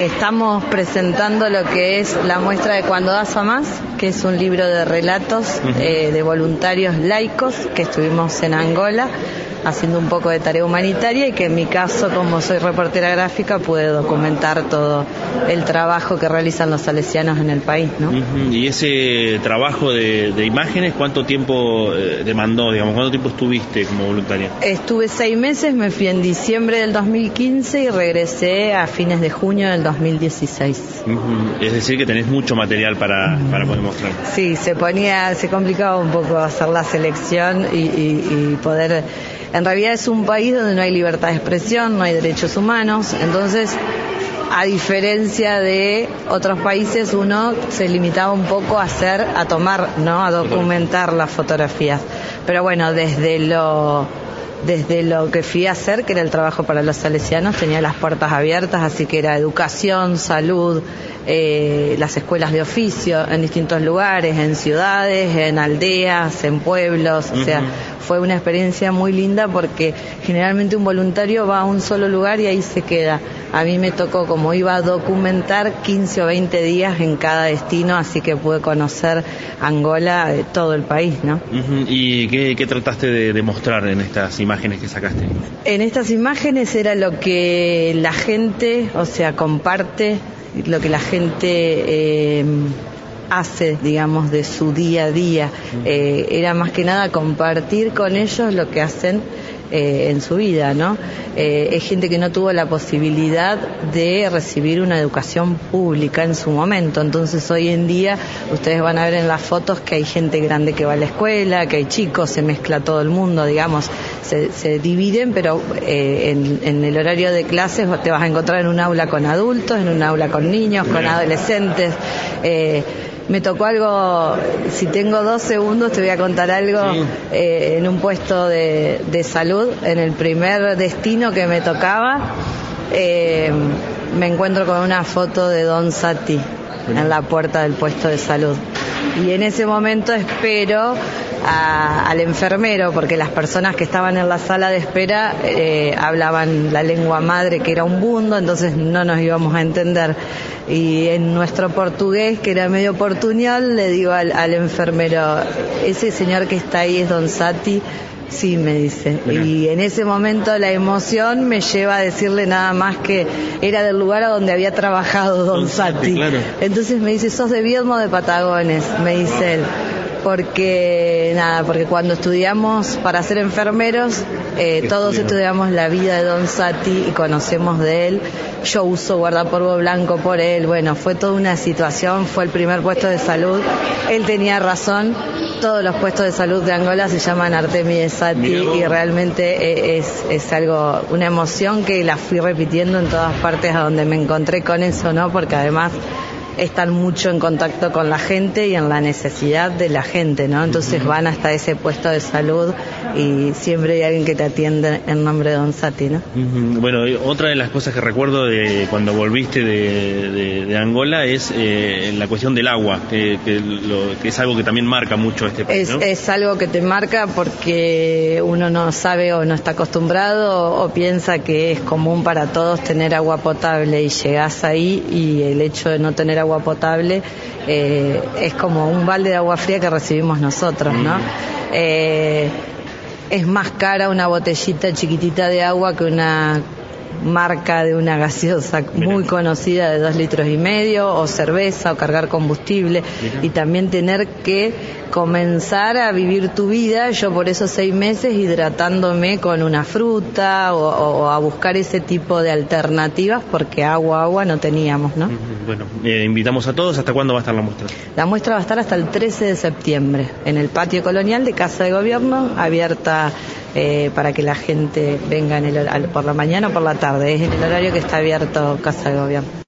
Estamos presentando lo que es la muestra de Cuando das a más, que es un libro de relatos de voluntarios laicos que estuvimos en Angola haciendo un poco de tarea humanitaria y que en mi caso, como soy reportera gráfica, pude documentar todo el trabajo que realizan los salesianos en el país, ¿no? Y ese trabajo de imágenes, ¿cuánto tiempo demandó, digamos? ¿Cuánto tiempo estuviste como voluntaria? Estuve 6 meses, me fui en diciembre del 2015 y regresé a fines de junio del 2016. Es decir, que tenés mucho material para poder mostrar. Sí, se complicaba un poco hacer la selección y poder... En realidad es un país donde no hay libertad de expresión, no hay derechos humanos, entonces, a diferencia de otros países, uno se limitaba un poco a tomar, ¿no? A documentar las fotografías. Pero bueno, desde lo que fui a hacer, que era el trabajo para los salesianos, tenía las puertas abiertas, así que era educación, salud, las escuelas de oficio en distintos lugares, en ciudades, en aldeas, en pueblos, o sea, fue una experiencia muy linda porque generalmente un voluntario va a un solo lugar y ahí se queda. A mí me tocó, como iba a documentar, 15 o 20 días en cada destino, así que pude conocer Angola, todo el país, ¿no? ¿Y qué trataste de mostrar en estas imágenes que sacaste? En estas imágenes era lo que la gente, o sea, comparte, lo que la gente hace, digamos, de su día a día. Era más que nada compartir con ellos lo que hacen en su vida, ¿no? Es gente que no tuvo la posibilidad de recibir una educación pública en su momento, entonces hoy en día ustedes van a ver en las fotos que hay gente grande que va a la escuela, que hay chicos, se mezcla todo el mundo, digamos, se dividen, pero en el horario de clases te vas a encontrar en un aula con adultos, en un aula con niños, con adolescentes. Me tocó algo, si tengo 2 segundos te voy a contar algo, en un puesto de salud, en el primer destino que me tocaba, me encuentro con una foto de Don Sati en la puerta del puesto de salud. Y en ese momento espero al enfermero, porque las personas que estaban en la sala de espera hablaban la lengua madre, que era un bundo, entonces no nos íbamos a entender. Y en nuestro portugués, que era medio portuñol, le digo al enfermero, ese señor que está ahí es Don Sati. Sí, me dice. Mirá. Y en ese momento la emoción me lleva a decirle nada más que era del lugar a donde había trabajado Don Sati. Claro. Entonces me dice, ¿sos de Viedma o de Patagones? Me dice él. Porque cuando estudiamos para ser enfermeros, todos estudiamos la vida de Don Sati y conocemos de él. Yo uso guardapolvo blanco por él. Bueno, fue toda una situación, fue el primer puesto de salud. Él tenía razón, todos los puestos de salud de Angola se llaman Artemides Sati y realmente es algo, una emoción que la fui repitiendo en todas partes a donde me encontré con eso, ¿no? Porque además están mucho en contacto con la gente y en la necesidad de la gente, ¿no? Entonces van hasta ese puesto de salud y siempre hay alguien que te atiende en nombre de Don Sati, ¿no? Bueno, otra de las cosas que recuerdo de cuando volviste de Angola es la cuestión del agua, que es algo que también marca mucho este país, ¿no? Es algo que te marca porque uno no sabe o no está acostumbrado o piensa que es común para todos tener agua potable y llegás ahí y el hecho de no tener agua potable es como un balde de agua fría que recibimos nosotros, ¿no? Es más cara una botellita chiquitita de agua que una marca de una gaseosa muy conocida de 2,5 litros o cerveza o cargar combustible. Y también tener que comenzar a vivir tu vida, yo por esos 6 meses hidratándome con una fruta o a buscar ese tipo de alternativas porque agua no teníamos, ¿no? Bueno, invitamos a todos. ¿Hasta cuándo va a estar la muestra? La muestra va a estar hasta el 13 de septiembre en el patio colonial de Casa de Gobierno, abierta para que la gente venga por la mañana o por la tarde. Es en el horario que está abierto Casa de Gobierno.